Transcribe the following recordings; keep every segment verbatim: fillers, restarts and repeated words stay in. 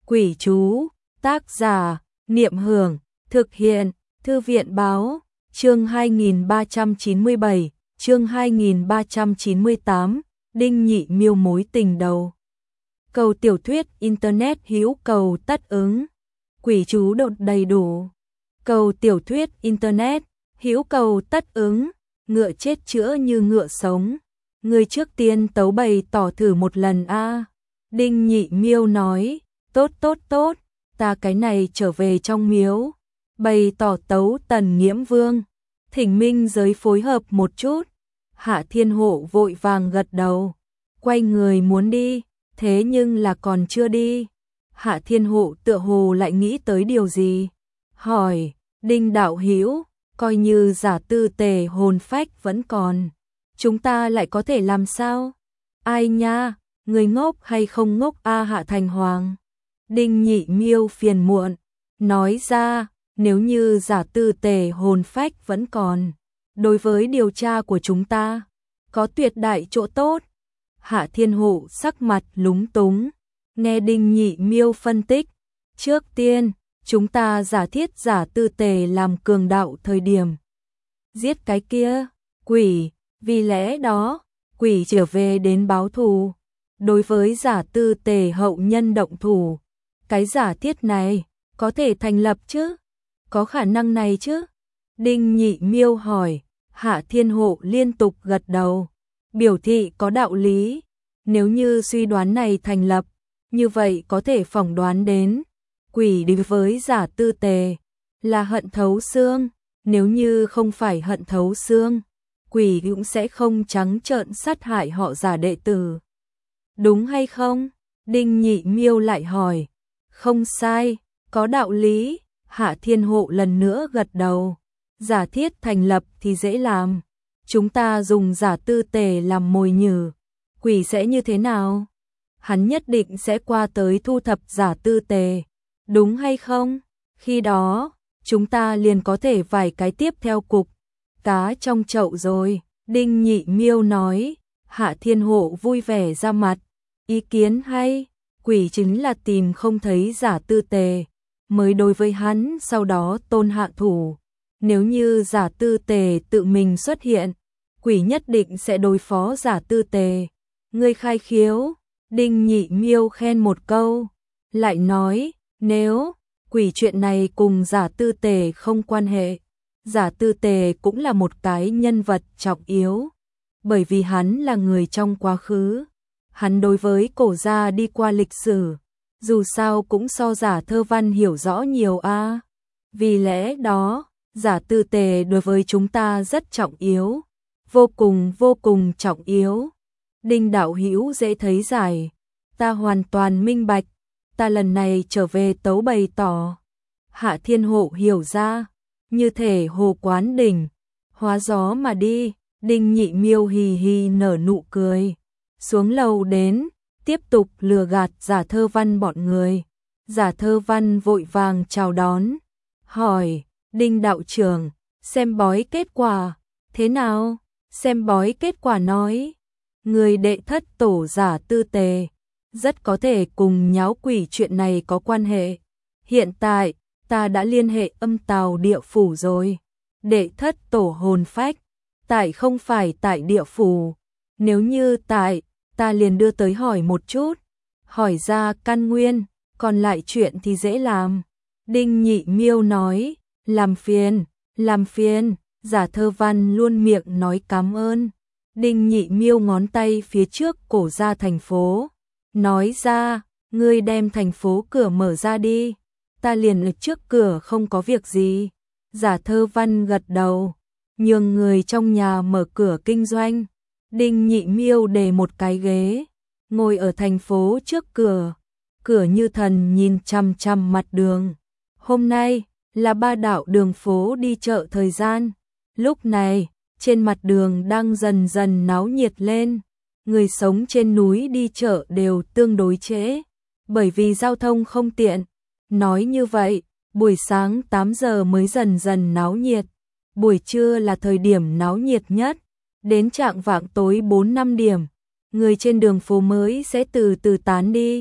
Quỷ chú, tác giả, Niệm Hưởng, thực hiện, Thư viện Báo, chương hai nghìn ba trăm chín mươi bảy, chương hai nghìn ba trăm chín mươi tám, Đinh Nhị Miêu mối tình đầu. Cầu tiểu thuyết Internet hữu cầu tất ứng, quỷ chú đột đầy đủ. Cầu tiểu thuyết Internet, hữu cầu tất ứng, ngựa chết chữa như ngựa sống. Người trước tiên tấu bày tỏ thử một lần a. À. Đinh Nhị Miêu nói, tốt tốt tốt, ta cái này trở về trong miếu, bày tỏ tấu Tần Nghiễm Vương, thỉnh minh giới phối hợp một chút. Hạ Thiên Hộ vội vàng gật đầu, quay người muốn đi, thế nhưng là còn chưa đi. Hạ Thiên Hộ tựa hồ lại nghĩ tới điều gì, hỏi, Đinh đạo hữu, coi như giả tư tề hồn phách vẫn còn, chúng ta lại có thể làm sao? Ai nha, người ngốc hay không ngốc a? Hạ Thành Hoàng. Đinh Nhị Miêu phiền muộn, nói ra, nếu như giả tư tề hồn phách vẫn còn, đối với điều tra của chúng ta, có tuyệt đại chỗ tốt. Hạ Thiên Hộ sắc mặt lúng túng, nghe Đinh Nhị Miêu phân tích, trước tiên, chúng ta giả thiết giả tư tề làm cường đạo thời điểm giết cái kia quỷ, vì lẽ đó, quỷ trở về đến báo thù, đối với giả tư tề hậu nhân động thủ. Cái giả thiết này có thể thành lập chứ? Có khả năng này chứ? Đinh Nhị Miêu hỏi. Hạ Thiên Hộ liên tục gật đầu, biểu thị có đạo lý. Nếu như suy đoán này thành lập, như vậy có thể phỏng đoán đến quỷ đối với giả tư tề là hận thấu xương. Nếu như không phải hận thấu xương, quỷ cũng sẽ không trắng trợn sát hại họ giả đệ tử. Đúng hay không? Đinh Nhị Miêu lại hỏi. Không sai, có đạo lý. Hạ Thiên Hộ lần nữa gật đầu. Giả thiết thành lập thì dễ làm. Chúng ta dùng giả tư tề làm mồi nhử. Quỷ sẽ như thế nào? Hắn nhất định sẽ qua tới thu thập giả tư tề. Đúng hay không? Khi đó, chúng ta liền có thể vài cái tiếp theo cục cá trong chậu rồi. Đinh Nhị Miêu nói. Hạ Thiên Hộ vui vẻ ra mặt. Ý kiến hay. Quỷ chính là tìm không thấy giả tư tề, mới đối với hắn sau đó tôn hạ thủ. Nếu như giả tư tề tự mình xuất hiện, quỷ nhất định sẽ đối phó giả tư tề. Ngươi khai khiếu, Đinh Nhị Miêu khen một câu, lại nói, nếu quỷ chuyện này cùng giả tư tề không quan hệ, giả tư tề cũng là một cái nhân vật trọng yếu, bởi vì hắn là người trong quá khứ. Hắn đối với cổ gia đi qua lịch sử, dù sao cũng so giả thơ văn hiểu rõ nhiều a. À. Vì lẽ đó, giả tư tề đối với chúng ta rất trọng yếu, vô cùng vô cùng trọng yếu. Đinh đạo hữu dễ thấy giải, ta hoàn toàn minh bạch, ta lần này trở về tấu bày tỏ. Hạ Thiên Hộ hiểu ra, như thể hồ quán đỉnh, hóa gió mà đi. Đinh Nhị Miêu hì hì nở nụ cười. Xuống lầu đến, tiếp tục lừa gạt giả thơ văn bọn người. Giả thơ văn vội vàng chào đón, hỏi, Đinh đạo trưởng, xem bói kết quả, thế nào? Xem bói kết quả nói, người đệ thất tổ giả tư tề, rất có thể cùng nháo quỷ chuyện này có quan hệ. Hiện tại, ta đã liên hệ âm tào địa phủ rồi. Đệ thất tổ hồn phách, tại không phải tại địa phủ. Nếu như tại, ta liền đưa tới hỏi một chút, hỏi ra căn nguyên, còn lại chuyện thì dễ làm. Đinh Nhị Miêu nói, làm phiền, làm phiền, giả thơ văn luôn miệng nói cảm ơn. Đinh Nhị Miêu ngón tay phía trước cổ ra thành phố, nói ra, ngươi đem thành phố cửa mở ra đi, ta liền ở trước cửa không có việc gì. Giả thơ văn gật đầu, nhường người trong nhà mở cửa kinh doanh. Đinh Nhị Miêu để một cái ghế, ngồi ở thành phố trước cửa, cửa như thần nhìn chằm chằm mặt đường. Hôm nay là ba đạo đường phố đi chợ thời gian. Lúc này, trên mặt đường đang dần dần náo nhiệt lên. Người sống trên núi đi chợ đều tương đối trễ, bởi vì giao thông không tiện. Nói như vậy, buổi sáng tám giờ mới dần dần náo nhiệt. Buổi trưa là thời điểm náo nhiệt nhất. Đến trạng vạng tối bốn năm điểm, người trên đường phố mới sẽ từ từ tán đi.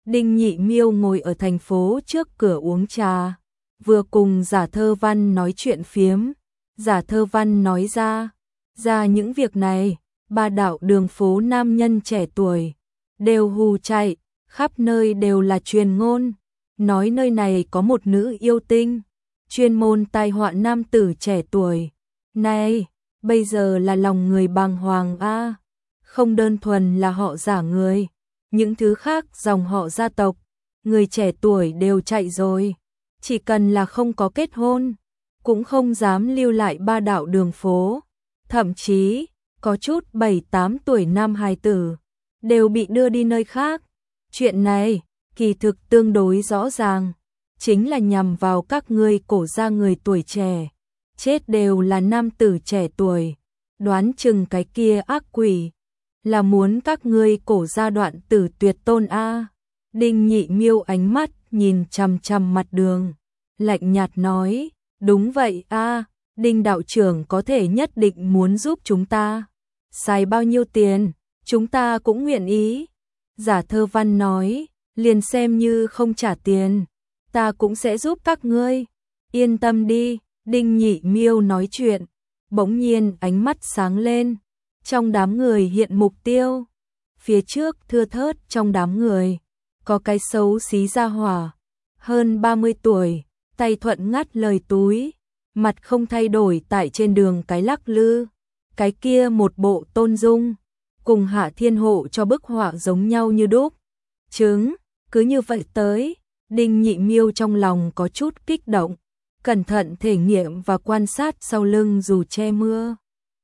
Đinh Nhị Miêu ngồi ở thành phố trước cửa uống trà, vừa cùng Giả Thơ Văn nói chuyện phiếm. Giả Thơ Văn nói ra, ra những việc này, ba đạo đường phố nam nhân trẻ tuổi, đều hù chạy, khắp nơi đều là truyền ngôn, nói nơi này có một nữ yêu tinh, chuyên môn tai họa nam tử trẻ tuổi. Này, bây giờ là lòng người bàng hoàng a, không đơn thuần là họ Giả người, những thứ khác dòng họ gia tộc, người trẻ tuổi đều chạy rồi, chỉ cần là không có kết hôn, cũng không dám lưu lại ba đạo đường phố, thậm chí có chút bảy tám tuổi nam hài tử đều bị đưa đi nơi khác. Chuyện này kỳ thực tương đối rõ ràng, chính là nhằm vào các ngươi cổ gia người tuổi trẻ, chết đều là nam tử trẻ tuổi, đoán chừng cái kia ác quỷ là muốn các ngươi cổ gia đoạn tử tuyệt tôn a. Đinh Nhị Miêu ánh mắt nhìn chằm chằm mặt đường, lạnh nhạt nói, đúng vậy a, Đinh đạo trưởng có thể nhất định muốn giúp chúng ta, xài bao nhiêu tiền, chúng ta cũng nguyện ý. Giả Thơ Văn nói, liền xem như không trả tiền, ta cũng sẽ giúp các ngươi, yên tâm đi. Đinh Nhị Miêu nói chuyện, bỗng nhiên ánh mắt sáng lên, trong đám người hiện mục tiêu. Phía trước thưa thớt trong đám người, có cái xấu xí gia hỏa, hơn ba mươi tuổi, tay thuận ngắt lời túi, mặt không thay đổi tại trên đường cái lắc lư, cái kia một bộ tôn dung, cùng Hạ Thiên Hộ cho bức họa giống nhau như đúc. Chứng, cứ như vậy tới, Đinh Nhị Miêu trong lòng có chút kích động, cẩn thận thể nghiệm và quan sát sau lưng dù che mưa.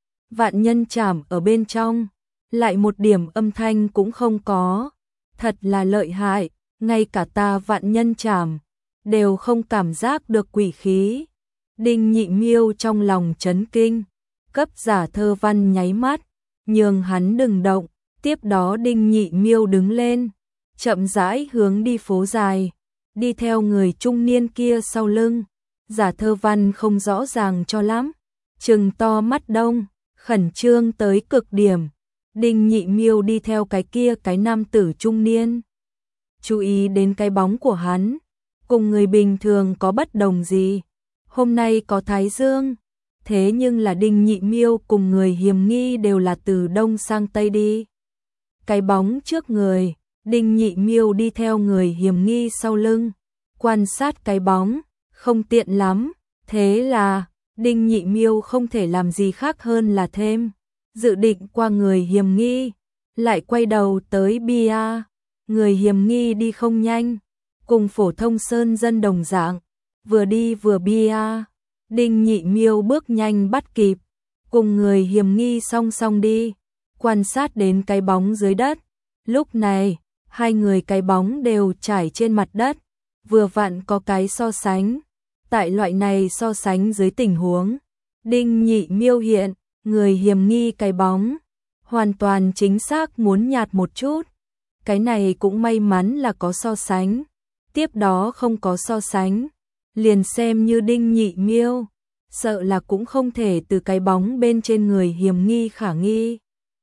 Vạn nhân trảm ở bên trong, lại một điểm âm thanh cũng không có, thật là lợi hại, ngay cả ta vạn nhân trảm đều không cảm giác được quỷ khí. Đinh Nhị Miêu trong lòng chấn kinh, cấp Giả Thơ Văn nháy mắt, nhường hắn đừng động, tiếp đó Đinh Nhị Miêu đứng lên, chậm rãi hướng đi phố dài, đi theo người trung niên kia sau lưng. Giả Thơ Văn không rõ ràng cho lắm, trừng to mắt đông, khẩn trương tới cực điểm. Đinh Nhị Miêu đi theo cái kia cái nam tử trung niên, chú ý đến cái bóng của hắn, cùng người bình thường có bất đồng gì. Hôm nay có thái dương, thế nhưng là Đinh Nhị Miêu cùng người hiểm nghi đều là từ đông sang tây đi. Cái bóng trước người, Đinh Nhị Miêu đi theo người hiểm nghi sau lưng, quan sát cái bóng, không tiện lắm, thế là Đinh Nhị Miêu không thể làm gì khác hơn là thêm, dự định qua người hiểm nghi, lại quay đầu tới bia, người hiểm nghi đi không nhanh, cùng phổ thông sơn dân đồng dạng, vừa đi vừa bia, Đinh Nhị Miêu bước nhanh bắt kịp, cùng người hiểm nghi song song đi, quan sát đến cái bóng dưới đất. Lúc này, hai người cái bóng đều trải trên mặt đất, vừa vặn có cái so sánh. Tại loại này so sánh dưới tình huống, Đinh Nhị Miêu hiện, người hiểm nghi cái bóng, hoàn toàn chính xác muốn nhạt một chút. Cái này cũng may mắn là có so sánh, tiếp đó không có so sánh, liền xem như Đinh Nhị Miêu, sợ là cũng không thể từ cái bóng bên trên người hiểm nghi khả nghi.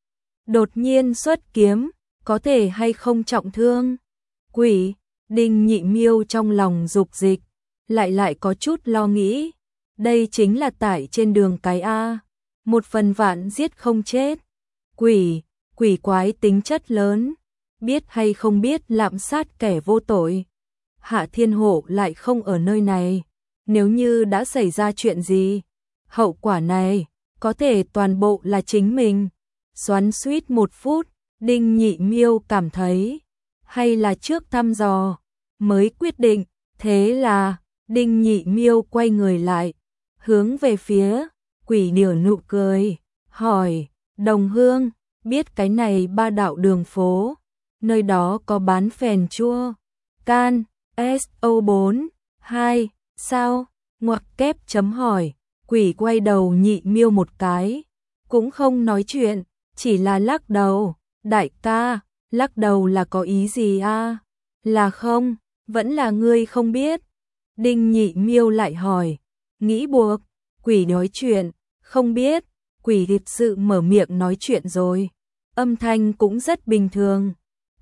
Đột nhiên xuất kiếm, có thể hay không trọng thương? Quỷ, Đinh Nhị Miêu trong lòng dục dịch, lại lại có chút lo nghĩ. Đây chính là tại trên đường cái A, một phần vạn giết không chết. Quỷ, quỷ quái tính chất lớn, biết hay không biết lạm sát kẻ vô tội. Hạ Thiên Hộ lại không ở nơi này, nếu như đã xảy ra chuyện gì, hậu quả này có thể toàn bộ là chính mình. Xoắn xuýt một phút, Đinh Nhị Miêu cảm thấy hay là trước thăm dò mới quyết định, thế là Đinh Nhị Miêu quay người lại, hướng về phía quỷ nở nụ cười, hỏi, đồng hương, biết cái này ba đạo đường phố, nơi đó có bán phèn chua, can, S O bốn, hai, sao, ngoặc kép chấm hỏi, quỷ quay đầu Nhị Miêu một cái, cũng không nói chuyện, chỉ là lắc đầu, đại ca, lắc đầu là có ý gì a? Là không, vẫn là ngươi không biết. Đinh Nhị Miêu lại hỏi, nghĩ buộc, quỷ nói chuyện, không biết, quỷ thật sự mở miệng nói chuyện rồi, âm thanh cũng rất bình thường,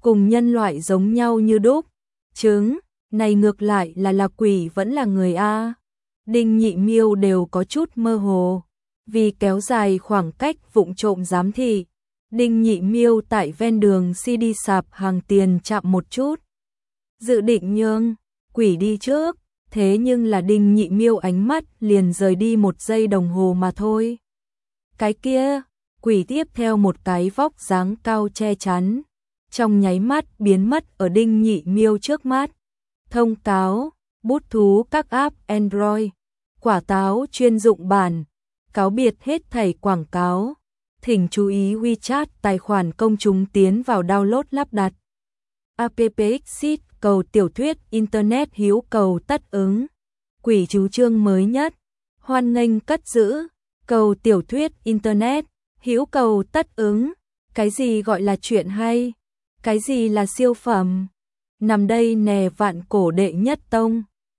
cùng nhân loại giống nhau như đúc. Chứng, này ngược lại là là quỷ vẫn là người a. Đinh Nhị Miêu đều có chút mơ hồ, vì kéo dài khoảng cách vụng trộm giám thị. Đinh Nhị Miêu tại ven đường xê đê sạp hàng tiền chạm một chút, dự định nhường quỷ đi trước, thế nhưng là Đinh Nhị Miêu ánh mắt liền rời đi một giây đồng hồ mà thôi. Cái kia, quỷ tiếp theo một cái vóc dáng cao che chắn, trong nháy mắt biến mất ở Đinh Nhị Miêu trước mắt. Thông cáo, bút thú các app Android, quả táo chuyên dụng bản, cáo biệt hết thảy quảng cáo. Thỉnh chú ý WeChat tài khoản công chúng tiến vào download lắp đặt. app Exit cầu tiểu thuyết Internet hiếu cầu tất ứng. Quỷ chú chương mới nhất. Hoan nghênh cất giữ. Cầu tiểu thuyết Internet hiếu cầu tất ứng. Cái gì gọi là chuyện hay? Cái gì là siêu phẩm? Nằm đây nè vạn cổ đệ nhất tông.